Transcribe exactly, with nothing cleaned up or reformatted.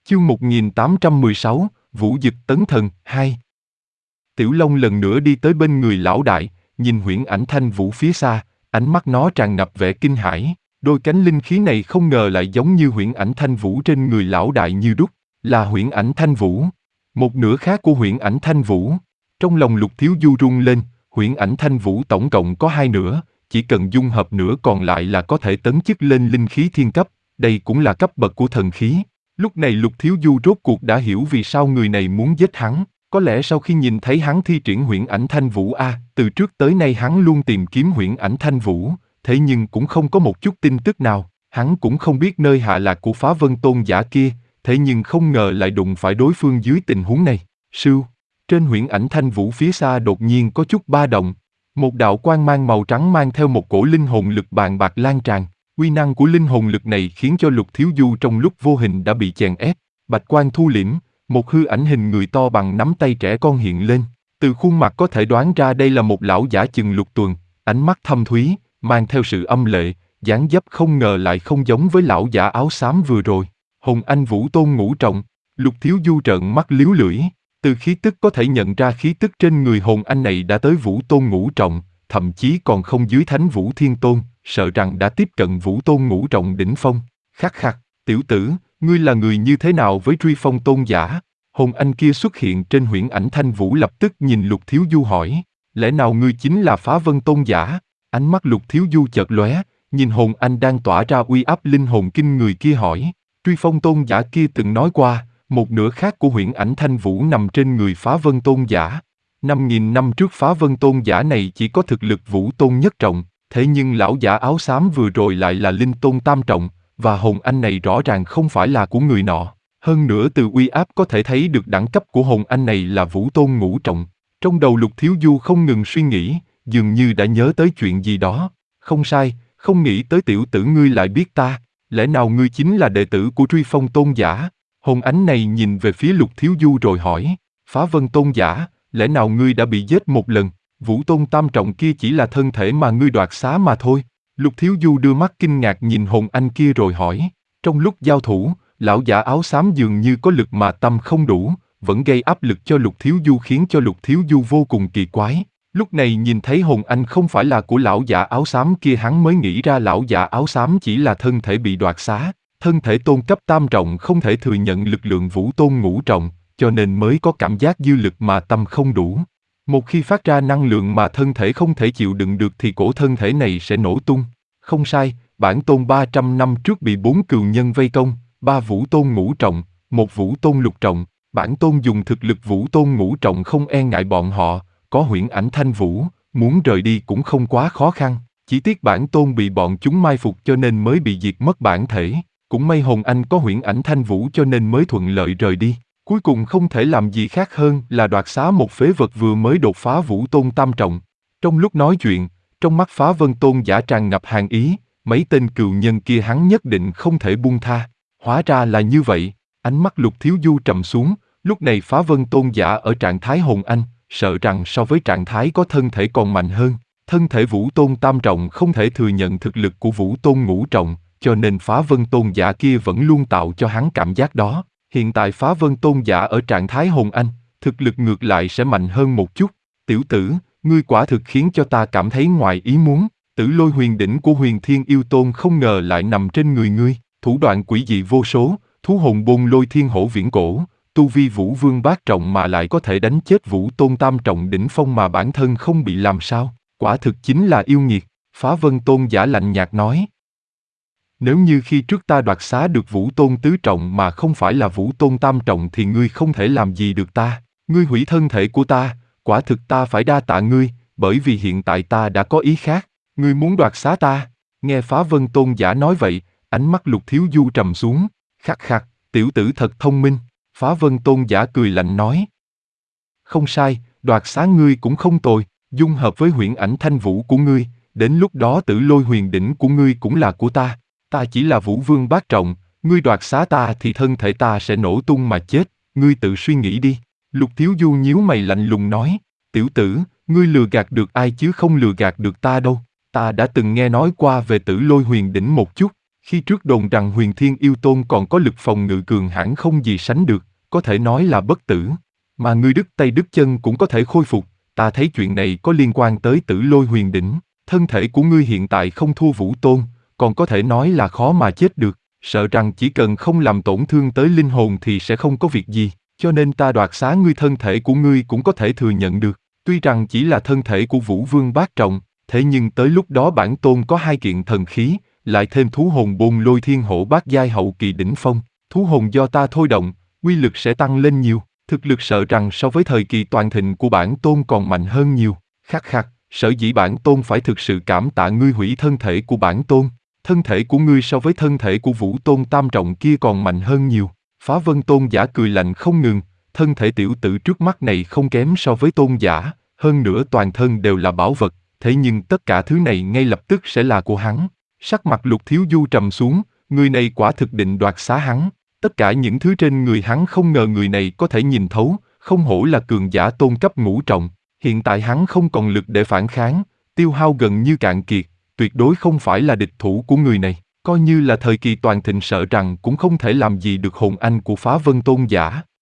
Chương một nghìn tám trăm mười sáu, Vũ Dực Tấn Thần, hai. Tiểu Long lần nữa đi tới bên người lão đại, nhìn huyễn ảnh Thanh Vũ phía xa, ánh mắt nó tràn ngập vẻ kinh hãi. Đôi cánh linh khí này không ngờ lại giống như huyễn ảnh Thanh Vũ trên người lão đại như đúc, là huyễn ảnh Thanh Vũ. Một nửa khác của huyễn ảnh Thanh Vũ. Trong lòng Lục Thiếu Du rung lên, huyễn ảnh Thanh Vũ tổng cộng có hai nửa, chỉ cần dung hợp nửa còn lại là có thể tấn chức lên linh khí thiên cấp, đây cũng là cấp bậc của thần khí. Lúc này Lục Thiếu Du rốt cuộc đã hiểu vì sao người này muốn giết hắn, có lẽ sau khi nhìn thấy hắn thi triển huyễn ảnh Thanh Vũ a, từ trước tới nay hắn luôn tìm kiếm huyễn ảnh Thanh Vũ, thế nhưng cũng không có một chút tin tức nào, hắn cũng không biết nơi hạ lạc của Phá Vân Tôn giả kia, thế nhưng không ngờ lại đụng phải đối phương dưới tình huống này. Sưu, trên huyễn ảnh Thanh Vũ phía xa đột nhiên có chút ba động, một đạo quang mang màu trắng mang theo một cổ linh hồn lực bàn bạc lan tràn. Uy năng của linh hồn lực này khiến cho Lục Thiếu Du trong lúc vô hình đã bị chèn ép. Bạch quang thu liễm, một hư ảnh hình người to bằng nắm tay trẻ con hiện lên. Từ khuôn mặt có thể đoán ra đây là một lão giả chừng lục tuần, ánh mắt thâm thúy, mang theo sự âm lệ, dáng dấp không ngờ lại không giống với lão giả áo xám vừa rồi. Hồng Anh Vũ Tôn ngũ trọng, Lục Thiếu Du trợn mắt liếu lưỡi. Từ khí tức có thể nhận ra khí tức trên người hồn anh này đã tới Vũ Tôn ngũ trọng, thậm chí còn không dưới Thánh Vũ Thiên Tôn, sợ rằng đã tiếp cận Vũ Tôn ngũ trọng đỉnh phong. Khắc khắc, tiểu tử, ngươi là người như thế nào với Truy Phong Tôn giả? Hồn anh kia xuất hiện trên huyễn ảnh Thanh Vũ lập tức nhìn Lục Thiếu Du hỏi, lẽ nào ngươi chính là Phá Vân Tôn giả? Ánh mắt Lục Thiếu Du chợt lóe, nhìn hồn anh đang tỏa ra uy áp linh hồn kinh người kia hỏi, Truy Phong Tôn giả kia từng nói qua, một nửa khác của huyễn ảnh Thanh Vũ nằm trên người Phá Vân Tôn giả. Năm nghìn năm trước Phá Vân Tôn giả này chỉ có thực lực Vũ Tôn nhất trọng, thế nhưng lão giả áo xám vừa rồi lại là Linh Tôn tam trọng, và hồn anh này rõ ràng không phải là của người nọ. Hơn nữa từ uy áp có thể thấy được đẳng cấp của hồn anh này là Vũ Tôn ngũ trọng. Trong đầu Lục Thiếu Du không ngừng suy nghĩ, dường như đã nhớ tới chuyện gì đó. Không sai, không nghĩ tới tiểu tử ngươi lại biết ta, lẽ nào ngươi chính là đệ tử của Truy Phong Tôn giả? Hồn ánh này nhìn về phía Lục Thiếu Du rồi hỏi, Phá Vân Tôn giả, lẽ nào ngươi đã bị giết một lần? Vũ Tôn tam trọng kia chỉ là thân thể mà ngươi đoạt xá mà thôi. Lục Thiếu Du đưa mắt kinh ngạc nhìn hồn anh kia rồi hỏi. Trong lúc giao thủ, lão giả áo xám dường như có lực mà tâm không đủ, vẫn gây áp lực cho Lục Thiếu Du khiến cho Lục Thiếu Du vô cùng kỳ quái. Lúc này nhìn thấy hồn anh không phải là của lão giả áo xám kia hắn mới nghĩ ra lão giả áo xám chỉ là thân thể bị đoạt xá. Thân thể tôn cấp tam trọng không thể thừa nhận lực lượng Vũ Tôn ngũ trọng, cho nên mới có cảm giác dư lực mà tâm không đủ. Một khi phát ra năng lượng mà thân thể không thể chịu đựng được thì cổ thân thể này sẽ nổ tung. Không sai, bản tôn ba trăm năm trước bị bốn cừu nhân vây công, ba Vũ Tôn ngũ trọng, một Vũ Tôn lục trọng. Bản tôn dùng thực lực Vũ Tôn ngũ trọng không e ngại bọn họ, có huyễn ảnh Thanh Vũ, muốn rời đi cũng không quá khó khăn. Chỉ tiếc bản tôn bị bọn chúng mai phục cho nên mới bị diệt mất bản thể. Cũng may hồn anh có huyễn ảnh Thanh Vũ cho nên mới thuận lợi rời đi. Cuối cùng không thể làm gì khác hơn là đoạt xá một phế vật vừa mới đột phá Vũ Tôn tam trọng. Trong lúc nói chuyện, trong mắt Phá Vân Tôn giả tràn ngập hàn ý, mấy tên cừu nhân kia hắn nhất định không thể buông tha. Hóa ra là như vậy, ánh mắt Lục Thiếu Du trầm xuống, lúc này Phá Vân Tôn giả ở trạng thái hồn anh, sợ rằng so với trạng thái có thân thể còn mạnh hơn. Thân thể Vũ Tôn tam trọng không thể thừa nhận thực lực của Vũ Tôn ngũ trọng, cho nên Phá Vân Tôn giả kia vẫn luôn tạo cho hắn cảm giác đó. Hiện tại Phá Vân Tôn giả ở trạng thái hồn anh, thực lực ngược lại sẽ mạnh hơn một chút. Tiểu tử, ngươi quả thực khiến cho ta cảm thấy ngoài ý muốn. Tử Lôi huyền đỉnh của Huyền Thiên Yêu Tôn không ngờ lại nằm trên người ngươi. Thủ đoạn quỷ dị vô số, thú hồn bôn lôi thiên hổ viễn cổ, tu vi Vũ Vương bát trọng mà lại có thể đánh chết Vũ Tôn tam trọng đỉnh phong mà bản thân không bị làm sao. Quả thực chính là yêu nghiệt. Phá Vân Tôn giả lạnh nhạt nói. Nếu như khi trước ta đoạt xá được Vũ Tôn tứ trọng mà không phải là Vũ Tôn tam trọng thì ngươi không thể làm gì được ta. Ngươi hủy thân thể của ta, quả thực ta phải đa tạ ngươi, bởi vì hiện tại ta đã có ý khác. Ngươi muốn đoạt xá ta? Nghe Phá Vân Tôn giả nói vậy, ánh mắt Lục Thiếu Du trầm xuống. Khắc khắc, tiểu tử thật thông minh. Phá Vân Tôn giả cười lạnh nói. Không sai, đoạt xá ngươi cũng không tồi, dung hợp với huyễn ảnh Thanh Vũ của ngươi, đến lúc đó Tử Lôi huyền đỉnh của ngươi cũng là của ta. Ta chỉ là Vũ Vương bát trọng, ngươi đoạt xá ta thì thân thể ta sẽ nổ tung mà chết, ngươi tự suy nghĩ đi. Lục Thiếu Du nhíu mày lạnh lùng nói, tiểu tử, ngươi lừa gạt được ai chứ không lừa gạt được ta đâu. Ta đã từng nghe nói qua về Tử Lôi huyền đỉnh một chút, Khi trước đồn rằng Huyền Thiên Yêu Tôn còn có lực phòng ngự cường hãn không gì sánh được, có thể nói là bất tử. Mà ngươi đứt tay đứt chân cũng có thể khôi phục, ta thấy chuyện này có liên quan tới Tử Lôi Huyền Đỉnh. Thân thể của ngươi hiện tại không thua Vũ Tôn, còn có thể nói là khó mà chết được, sợ rằng chỉ cần không làm tổn thương tới linh hồn thì sẽ không có việc gì, cho nên ta đoạt xá ngươi thân thể của ngươi cũng có thể thừa nhận được. Tuy rằng chỉ là thân thể của Vũ Vương bát trọng, thế nhưng tới lúc đó bản tôn có hai kiện thần khí, lại thêm thú hồn Bôn Lôi Thiên Hổ bát giai hậu kỳ đỉnh phong, thú hồn do ta thôi động, uy lực sẽ tăng lên nhiều, thực lực sợ rằng so với thời kỳ toàn thịnh của bản tôn còn mạnh hơn nhiều. Khắc khắc, sở dĩ bản tôn phải thực sự cảm tạ ngươi hủy thân thể của bản tôn, thân thể của ngươi so với thân thể của Vũ Tôn tam trọng kia còn mạnh hơn nhiều. Phá Vân Tôn giả cười lạnh không ngừng, thân thể tiểu tử trước mắt này không kém so với tôn giả, hơn nữa toàn thân đều là bảo vật, thế nhưng tất cả thứ này ngay lập tức sẽ là của hắn. Sắc mặt Lục Thiếu Du trầm xuống, người này quả thực định đoạt xá hắn. Tất cả những thứ trên người hắn không ngờ người này có thể nhìn thấu, không hổ là cường giả tôn cấp ngũ trọng. Hiện tại hắn không còn lực để phản kháng, tiêu hao gần như cạn kiệt, tuyệt đối không phải là địch thủ của người này. Coi như là thời kỳ toàn thịnh sợ rằng cũng không thể làm gì được hồn anh của Phá Vân Tôn giả.